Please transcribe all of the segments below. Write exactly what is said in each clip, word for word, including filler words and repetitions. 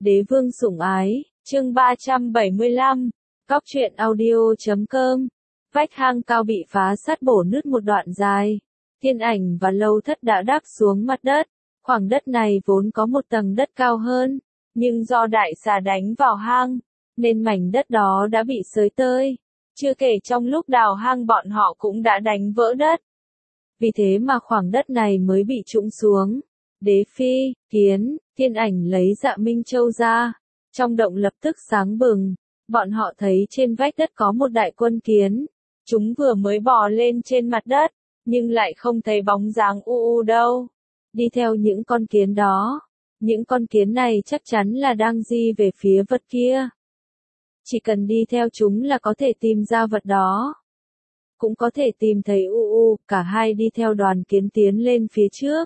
Đế vương sủng ái, chương ba trăm bảy mươi lăm, Cóc truyện audio chấm com. Vách hang cao bị phá sát bổ nứt một đoạn dài. Thiên ảnh và Lâu Thất đã đáp xuống mặt đất. Khoảng đất này vốn có một tầng đất cao hơn, nhưng do đại xà đánh vào hang, nên mảnh đất đó đã bị xới tơi. Chưa kể trong lúc đào hang bọn họ cũng đã đánh vỡ đất. Vì thế mà khoảng đất này mới bị trũng xuống. Đế phi, Kiến, Thiên ảnh lấy Dạ Minh Châu ra. Trong động lập tức sáng bừng. Bọn họ thấy trên vách đất có một đại quân kiến. Chúng vừa mới bò lên trên mặt đất, nhưng lại không thấy bóng dáng u u đâu. Đi theo những con kiến đó. Những con kiến này chắc chắn là đang di về phía vật kia. Chỉ cần đi theo chúng là có thể tìm ra vật đó. Cũng có thể tìm thấy u u, cả hai đi theo đoàn kiến tiến lên phía trước.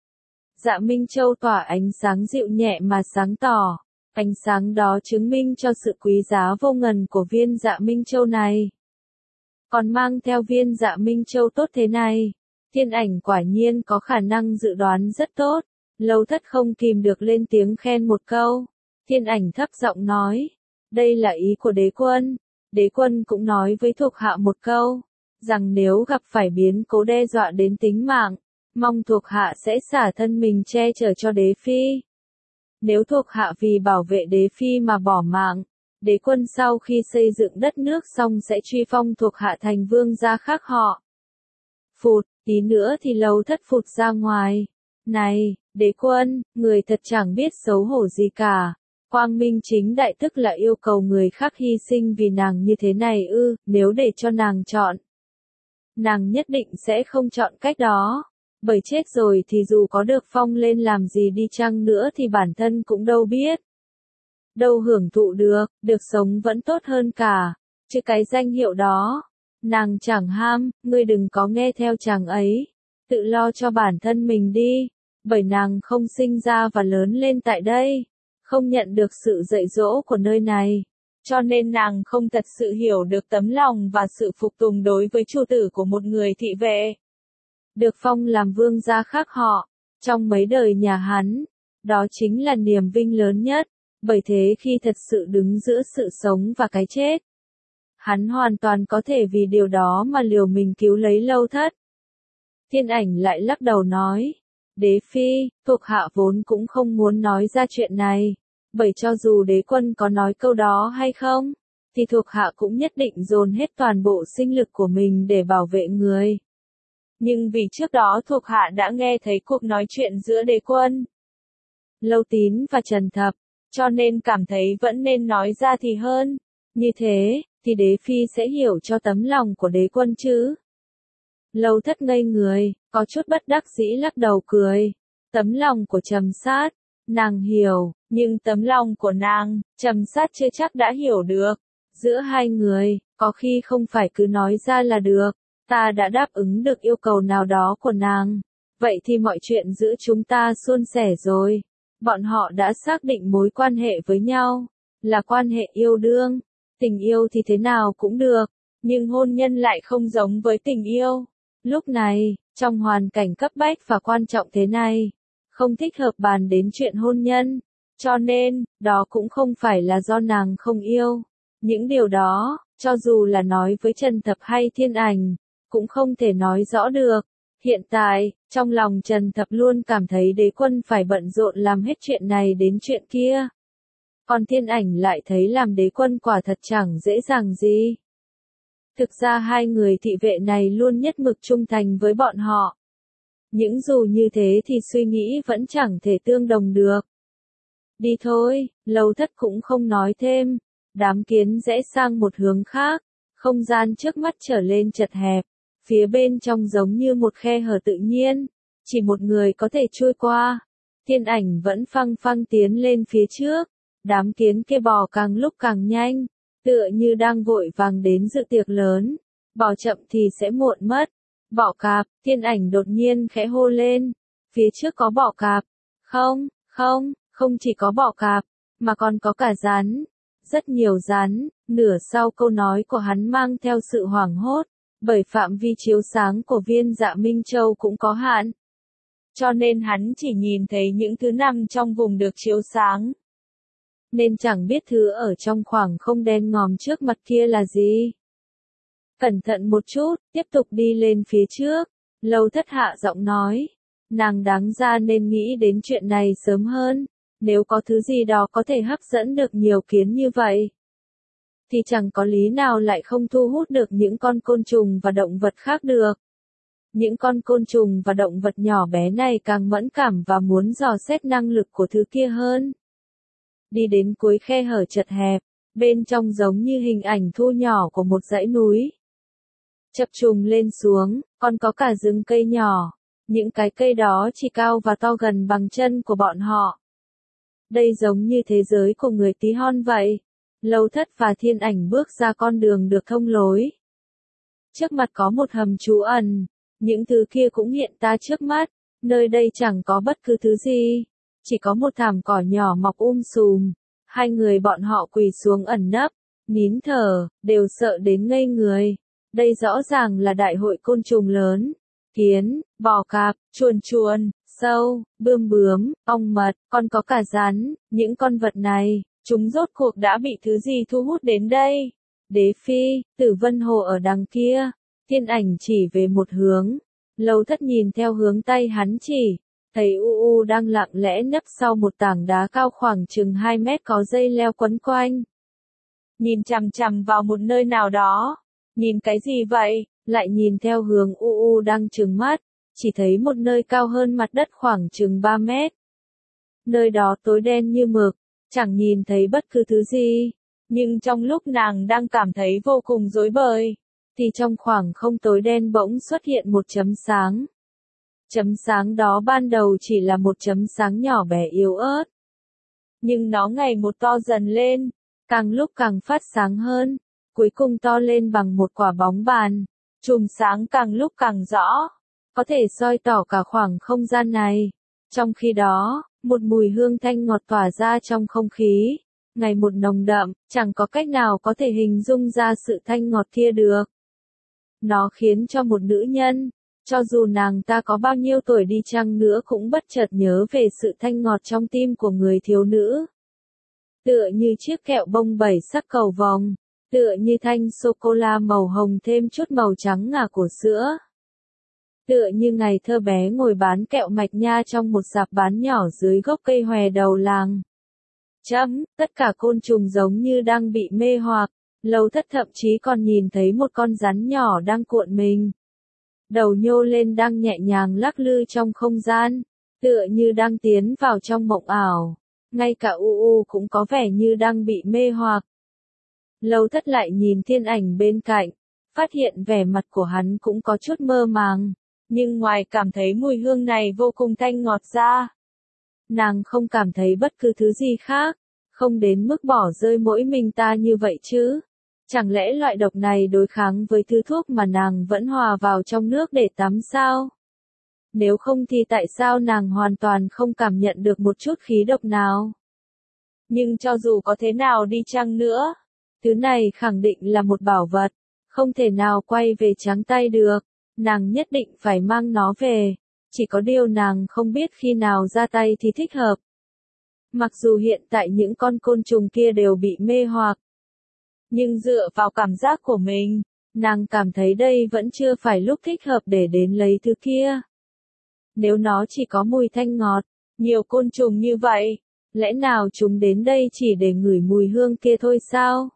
Dạ Minh Châu tỏa ánh sáng dịu nhẹ mà sáng tỏ. Ánh sáng đó chứng minh cho sự quý giá vô ngần của viên Dạ Minh Châu này. Còn mang theo viên Dạ Minh Châu tốt thế này, Thiên ảnh quả nhiên có khả năng dự đoán rất tốt. Lâu Thất không kìm được lên tiếng khen một câu. Thiên ảnh thấp giọng nói, đây là ý của đế quân. Đế quân cũng nói với thuộc hạ một câu, rằng nếu gặp phải biến cố đe dọa đến tính mạng, mong thuộc hạ sẽ xả thân mình che chở cho đế phi. Nếu thuộc hạ vì bảo vệ đế phi mà bỏ mạng, đế quân sau khi xây dựng đất nước xong sẽ truy phong thuộc hạ thành vương gia khác họ. Phụt, tí nữa thì Lâu Thất phụt ra ngoài. Này, đế quân, người thật chẳng biết xấu hổ gì cả. Quang minh chính đại tức là yêu cầu người khác hy sinh vì nàng như thế này ư, nếu để cho nàng chọn. Nàng nhất định sẽ không chọn cách đó. Bởi chết rồi thì dù có được phong lên làm gì đi chăng nữa thì bản thân cũng đâu biết. Đâu hưởng thụ được, được sống vẫn tốt hơn cả. Chứ cái danh hiệu đó, nàng chẳng ham, ngươi đừng có nghe theo chàng ấy. Tự lo cho bản thân mình đi, bởi nàng không sinh ra và lớn lên tại đây. Không nhận được sự dạy dỗ của nơi này. Cho nên nàng không thật sự hiểu được tấm lòng và sự phục tùng đối với chủ tử của một người thị vệ. Được phong làm vương gia khác họ, trong mấy đời nhà hắn, đó chính là niềm vinh lớn nhất, bởi thế khi thật sự đứng giữa sự sống và cái chết, hắn hoàn toàn có thể vì điều đó mà liều mình cứu lấy Lâu Thất. Thiên ảnh lại lắc đầu nói, đế phi, thuộc hạ vốn cũng không muốn nói ra chuyện này, bởi cho dù đế quân có nói câu đó hay không, thì thuộc hạ cũng nhất định dồn hết toàn bộ sinh lực của mình để bảo vệ người. Nhưng vì trước đó thuộc hạ đã nghe thấy cuộc nói chuyện giữa đế quân, Lâu Tín và Trần Thập, cho nên cảm thấy vẫn nên nói ra thì hơn. Như thế, thì đế phi sẽ hiểu cho tấm lòng của đế quân chứ. Lâu Thất ngây người, có chút bất đắc dĩ lắc đầu cười. Tấm lòng của Trầm Sát, nàng hiểu, nhưng tấm lòng của nàng, Trầm Sát chưa chắc đã hiểu được. Giữa hai người, có khi không phải cứ nói ra là được. Ta đã đáp ứng được yêu cầu nào đó của nàng. Vậy thì mọi chuyện giữa chúng ta suôn sẻ rồi. Bọn họ đã xác định mối quan hệ với nhau, là quan hệ yêu đương. Tình yêu thì thế nào cũng được, nhưng hôn nhân lại không giống với tình yêu. Lúc này, trong hoàn cảnh cấp bách và quan trọng thế này, không thích hợp bàn đến chuyện hôn nhân. Cho nên, đó cũng không phải là do nàng không yêu. Những điều đó, cho dù là nói với Trần Thập hay Thiên ảnh, cũng không thể nói rõ được. Hiện tại, trong lòng Trần Thập luôn cảm thấy đế quân phải bận rộn làm hết chuyện này đến chuyện kia. Còn Thiên ảnh lại thấy làm đế quân quả thật chẳng dễ dàng gì. Thực ra hai người thị vệ này luôn nhất mực trung thành với bọn họ. Những dù như thế thì suy nghĩ vẫn chẳng thể tương đồng được. Đi thôi, Lâu Thất cũng không nói thêm. Đám kiến rẽ sang một hướng khác. Không gian trước mắt trở lên chật hẹp. Phía bên trong giống như một khe hở tự nhiên. Chỉ một người có thể trôi qua. Thiên ảnh vẫn phăng phăng tiến lên phía trước. Đám kiến kia bò càng lúc càng nhanh. Tựa như đang vội vàng đến dự tiệc lớn. Bò chậm thì sẽ muộn mất. Bọ cạp, Thiên ảnh đột nhiên khẽ hô lên. Phía trước có bọ cạp. Không, không, không chỉ có bọ cạp, mà còn có cả rắn. Rất nhiều rắn. Nửa sau câu nói của hắn mang theo sự hoảng hốt. Bởi phạm vi chiếu sáng của viên Dạ Minh Châu cũng có hạn. Cho nên hắn chỉ nhìn thấy những thứ nằm trong vùng được chiếu sáng. nên chẳng biết thứ ở trong khoảng không đen ngòm trước mặt kia là gì. Cẩn thận một chút, tiếp tục đi lên phía trước. Lâu Thất hạ giọng nói. Nàng đáng ra nên nghĩ đến chuyện này sớm hơn. Nếu có thứ gì đó có thể hấp dẫn được nhiều kiến như vậy, thì chẳng có lý nào lại không thu hút được những con côn trùng và động vật khác được. Những con côn trùng và động vật nhỏ bé này càng mẫn cảm và muốn dò xét năng lực của thứ kia hơn. Đi đến cuối khe hở chật hẹp, bên trong giống như hình ảnh thu nhỏ của một dãy núi. Chập trùng lên xuống, còn có cả rừng cây nhỏ. Những cái cây đó chỉ cao và to gần bằng chân của bọn họ. Đây giống như thế giới của người tí hon vậy. Lâu Thất và Thiên Ảnh bước ra con đường được thông lối. Trước mặt có một hầm trú ẩn. Những thứ kia cũng hiện ta trước mắt. Nơi đây chẳng có bất cứ thứ gì. Chỉ có một thảm cỏ nhỏ mọc um sùm. Hai người bọn họ quỳ xuống ẩn nấp, nín thở, đều sợ đến ngây người. Đây rõ ràng là đại hội côn trùng lớn. Kiến, bò cạp, chuồn chuồn, sâu, bươm bướm, ong mật, còn có cả rắn. Những con vật này, chúng rốt cuộc đã bị thứ gì thu hút đến đây? Đế Phi, Tử Vân Hồ ở đằng kia. Thiên Ảnh chỉ về một hướng. Lâu Thất nhìn theo hướng tay hắn chỉ, thấy U U đang lặng lẽ nấp sau một tảng đá cao khoảng chừng hai mét có dây leo quấn quanh. Nhìn chằm chằm vào một nơi nào đó. Nhìn cái gì vậy? Lại nhìn theo hướng U U đang trừng mắt, chỉ thấy một nơi cao hơn mặt đất khoảng chừng ba mét. Nơi đó tối đen như mực, chẳng nhìn thấy bất cứ thứ gì. Nhưng trong lúc nàng đang cảm thấy vô cùng rối bời, thì trong khoảng không tối đen bỗng xuất hiện một chấm sáng. Chấm sáng đó ban đầu chỉ là một chấm sáng nhỏ bé yếu ớt. Nhưng nó ngày một to dần lên, càng lúc càng phát sáng hơn, cuối cùng to lên bằng một quả bóng bàn. Chùm sáng càng lúc càng rõ, có thể soi tỏ cả khoảng không gian này. Trong khi đó, một mùi hương thanh ngọt tỏa ra trong không khí, ngày một nồng đậm, chẳng có cách nào có thể hình dung ra sự thanh ngọt kia được. Nó khiến cho một nữ nhân, cho dù nàng ta có bao nhiêu tuổi đi chăng nữa cũng bất chợt nhớ về sự thanh ngọt trong tim của người thiếu nữ. Tựa như chiếc kẹo bông bảy sắc cầu vồng, tựa như thanh sô-cô-la màu hồng thêm chút màu trắng ngà của sữa. Tựa như ngày thơ bé ngồi bán kẹo mạch nha trong một rạp bán nhỏ dưới gốc cây hòe đầu làng. Chấm, tất cả côn trùng giống như đang bị mê hoặc. Lâu Thất thậm chí còn nhìn thấy một con rắn nhỏ đang cuộn mình. Đầu nhô lên đang nhẹ nhàng lắc lư trong không gian, tựa như đang tiến vào trong mộng ảo. Ngay cả U U cũng có vẻ như đang bị mê hoặc. Lâu Thất lại nhìn Thiên Ảnh bên cạnh, phát hiện vẻ mặt của hắn cũng có chút mơ màng. Nhưng ngoài cảm thấy mùi hương này vô cùng thanh ngọt ra, nàng không cảm thấy bất cứ thứ gì khác, không đến mức bỏ rơi mỗi mình ta như vậy chứ. Chẳng lẽ loại độc này đối kháng với thứ thuốc mà nàng vẫn hòa vào trong nước để tắm sao? Nếu không thì tại sao nàng hoàn toàn không cảm nhận được một chút khí độc nào? Nhưng cho dù có thế nào đi chăng nữa, thứ này khẳng định là một bảo vật, không thể nào quay về trắng tay được. Nàng nhất định phải mang nó về, chỉ có điều nàng không biết khi nào ra tay thì thích hợp. Mặc dù hiện tại những con côn trùng kia đều bị mê hoặc, nhưng dựa vào cảm giác của mình, nàng cảm thấy đây vẫn chưa phải lúc thích hợp để đến lấy thứ kia. Nếu nó chỉ có mùi thanh ngọt, nhiều côn trùng như vậy, lẽ nào chúng đến đây chỉ để ngửi mùi hương kia thôi sao?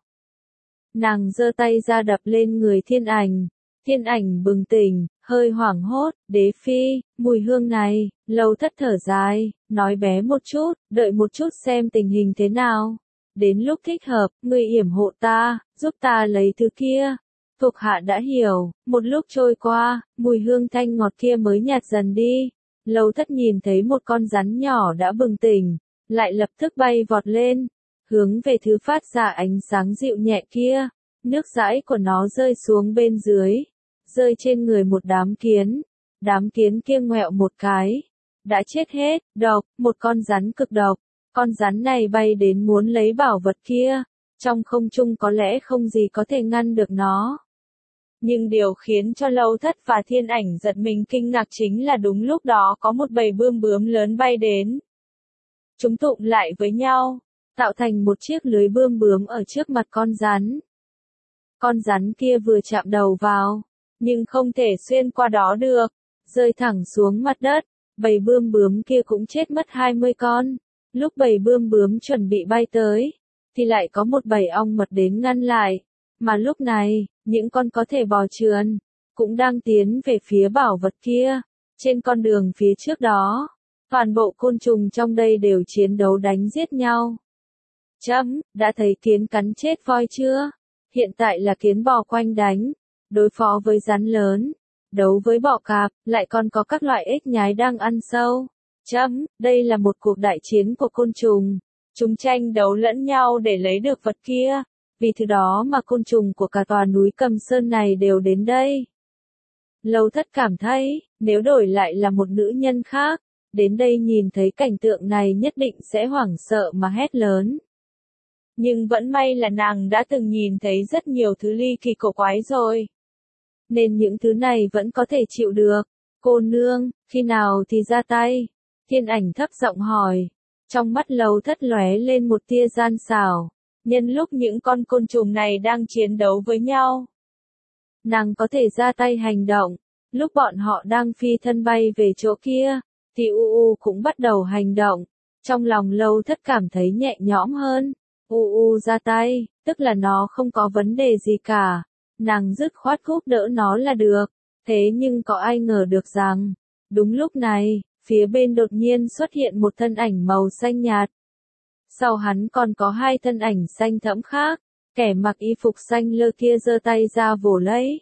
Nàng giơ tay ra đập lên người Thiên Ảnh. Thiên Ảnh bừng tỉnh, hơi hoảng hốt. Đế Phi, mùi hương này. Lâu Thất thở dài, nói bé một chút, đợi một chút xem tình hình thế nào. Đến lúc thích hợp, ngươi yểm hộ ta, giúp ta lấy thứ kia. Thuộc hạ đã hiểu. Một lúc trôi qua, mùi hương thanh ngọt kia mới nhạt dần đi. Lâu Thất nhìn thấy một con rắn nhỏ đã bừng tỉnh, lại lập tức bay vọt lên, hướng về thứ phát ra ánh sáng dịu nhẹ kia. Nước dãi của nó rơi xuống bên dưới, rơi trên người một đám kiến. Đám kiến kia ngoẹo một cái, đã chết hết. Độc, một con rắn cực độc. Con rắn này bay đến muốn lấy bảo vật kia, trong không trung có lẽ không gì có thể ngăn được nó. Nhưng điều khiến cho Lâu Thất và Thiên Ảnh giật mình kinh ngạc chính là đúng lúc đó có một bầy bươm bướm lớn bay đến. Chúng tụm lại với nhau, tạo thành một chiếc lưới bươm bướm ở trước mặt con rắn. Con rắn kia vừa chạm đầu vào, nhưng không thể xuyên qua đó được, rơi thẳng xuống mặt đất, bầy bươm bướm kia cũng chết mất hai mươi con. Lúc bầy bươm bướm chuẩn bị bay tới, thì lại có một bầy ong mật đến ngăn lại, mà lúc này, những con có thể bò trườn, cũng đang tiến về phía bảo vật kia. Trên con đường phía trước đó, toàn bộ côn trùng trong đây đều chiến đấu đánh giết nhau. Chấm, đã thấy kiến cắn chết voi chưa? Hiện tại là kiến bò quanh đánh, đối phó với rắn lớn, đấu với bọ cạp, lại còn có các loại ếch nhái đang ăn sâu. Chấm, đây là một cuộc đại chiến của côn trùng. Chúng tranh đấu lẫn nhau để lấy được vật kia, vì thứ đó mà côn trùng của cả tòa núi Cầm Sơn này đều đến đây. Lâu Thất cảm thấy, nếu đổi lại là một nữ nhân khác, đến đây nhìn thấy cảnh tượng này nhất định sẽ hoảng sợ mà hét lớn. Nhưng vẫn may là nàng đã từng nhìn thấy rất nhiều thứ ly kỳ cổ quái rồi. Nên những thứ này vẫn có thể chịu được. Cô nương, khi nào thì ra tay? Thiên Ảnh thấp giọng hỏi. Trong mắt Lâu Thất lóe lên một tia gian xảo. Nhân lúc những con côn trùng này đang chiến đấu với nhau, nàng có thể ra tay hành động. Lúc bọn họ đang phi thân bay về chỗ kia, thì U U cũng bắt đầu hành động. Trong lòng Lâu Thất cảm thấy nhẹ nhõm hơn. U U ra tay, tức là nó không có vấn đề gì cả. Nàng dứt khoát giúp đỡ nó là được. Thế nhưng có ai ngờ được rằng, đúng lúc này, phía bên đột nhiên xuất hiện một thân ảnh màu xanh nhạt. Sau hắn còn có hai thân ảnh xanh thẫm khác, kẻ mặc y phục xanh lơ kia giơ tay ra vồ lấy.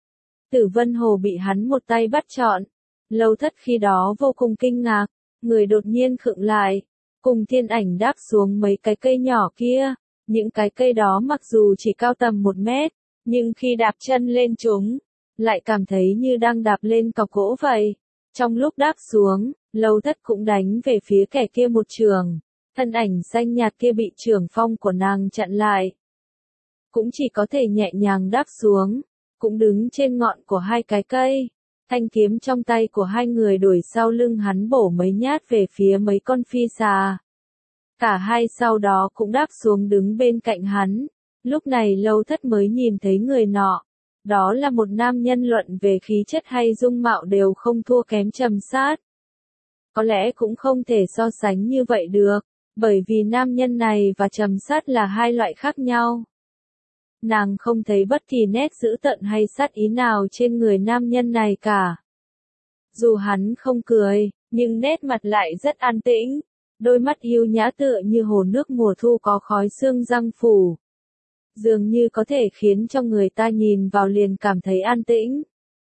Tử Vân Hồ bị hắn một tay bắt trọn. Lâu Thất khi đó vô cùng kinh ngạc, người đột nhiên khựng lại, cùng Thiên Ảnh đáp xuống mấy cái cây nhỏ kia. Những cái cây đó mặc dù chỉ cao tầm một mét, nhưng khi đạp chân lên chúng, lại cảm thấy như đang đạp lên cọc gỗ vậy. Trong lúc đáp xuống, Lâu Thất cũng đánh về phía kẻ kia một trường. Thân ảnh xanh nhạt kia bị trường phong của nàng chặn lại. Cũng chỉ có thể nhẹ nhàng đáp xuống, cũng đứng trên ngọn của hai cái cây. Thanh kiếm trong tay của hai người đuổi sau lưng hắn bổ mấy nhát về phía mấy con phi xà. Cả hai sau đó cũng đáp xuống đứng bên cạnh hắn. Lúc này Lâu Thất mới nhìn thấy người nọ. Đó là một nam nhân, luận về khí chất hay dung mạo đều không thua kém Trầm Sát. Có lẽ cũng không thể so sánh như vậy được, bởi vì nam nhân này và Trầm Sát là hai loại khác nhau. Nàng không thấy bất kỳ nét dữ tợn hay sát ý nào trên người nam nhân này cả. Dù hắn không cười, nhưng nét mặt lại rất an tĩnh, đôi mắt yêu nhã tựa như hồ nước mùa thu có khói sương răng phủ. Dường như có thể khiến cho người ta nhìn vào liền cảm thấy an tĩnh.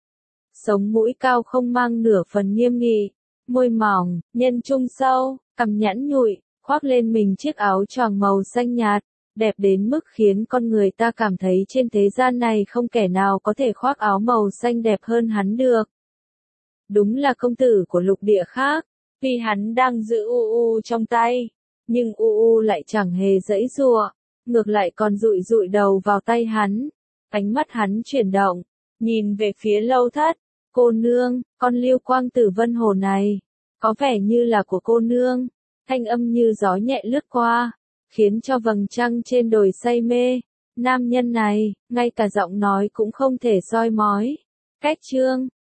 Sống mũi cao không mang nửa phần nghiêm nghị, môi mỏng, nhân trung sâu, cằm nhẵn nhụi, khoác lên mình chiếc áo choàng màu xanh nhạt, đẹp đến mức khiến con người ta cảm thấy trên thế gian này không kẻ nào có thể khoác áo màu xanh đẹp hơn hắn được. Đúng là công tử của lục địa khác, vì hắn đang giữ U U trong tay, nhưng U U lại chẳng hề giãy giụa, ngược lại còn dụi dụi đầu vào tay hắn. Ánh mắt hắn chuyển động, nhìn về phía Lâu Thất. Cô nương, con lưu quang Tử Vân Hồ này, có vẻ như là của cô nương. Thanh âm như gió nhẹ lướt qua, khiến cho vầng trăng trên đồi say mê. Nam nhân này, ngay cả giọng nói cũng không thể soi mói. Cách chương